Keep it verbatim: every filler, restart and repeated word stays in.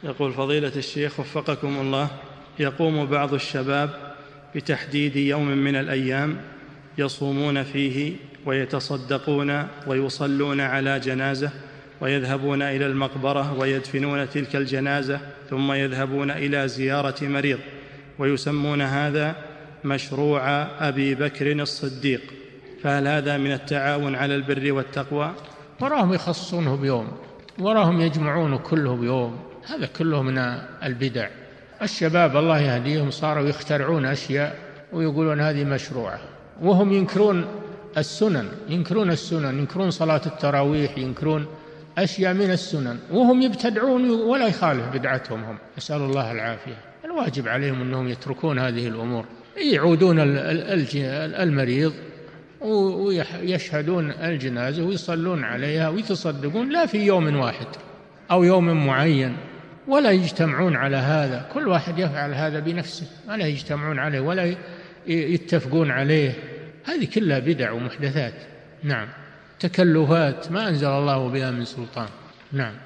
يقول فضيلة الشيخ وفقكم الله، يقوم بعض الشباب بتحديد يوم من الأيام يصومون فيه ويتصدقون ويصلون على جنازة ويذهبون إلى المقبرة ويدفنون تلك الجنازة ثم يذهبون إلى زيارة مريض، ويسمون هذا مشروع أبي بكر الصديق، فهل هذا من التعاون على البر والتقوى؟ وراهم يخصونه بيوم، وراهم يجمعونه كله بيوم، هذا كله من البدع. الشباب الله يهديهم صاروا يخترعون أشياء ويقولون هذه مشروعة، وهم ينكرون السنن، ينكرون السنن، ينكرون صلاة التراويح، ينكرون أشياء من السنن، وهم يبتدعون ولا يخالف بدعتهم هم، نسأل الله العافية. الواجب عليهم أنهم يتركون هذه الأمور، يعودون المريض ويشهدون الجنازة ويصلون عليها ويتصدقون، لا في يوم واحد أو يوم معين، ولا يجتمعون على هذا، كل واحد يفعل هذا بنفسه، ولا يجتمعون عليه ولا يتفقون عليه، هذه كلها بدع ومحدثات. نعم، تكلفات ما أنزل الله بها من سلطان. نعم.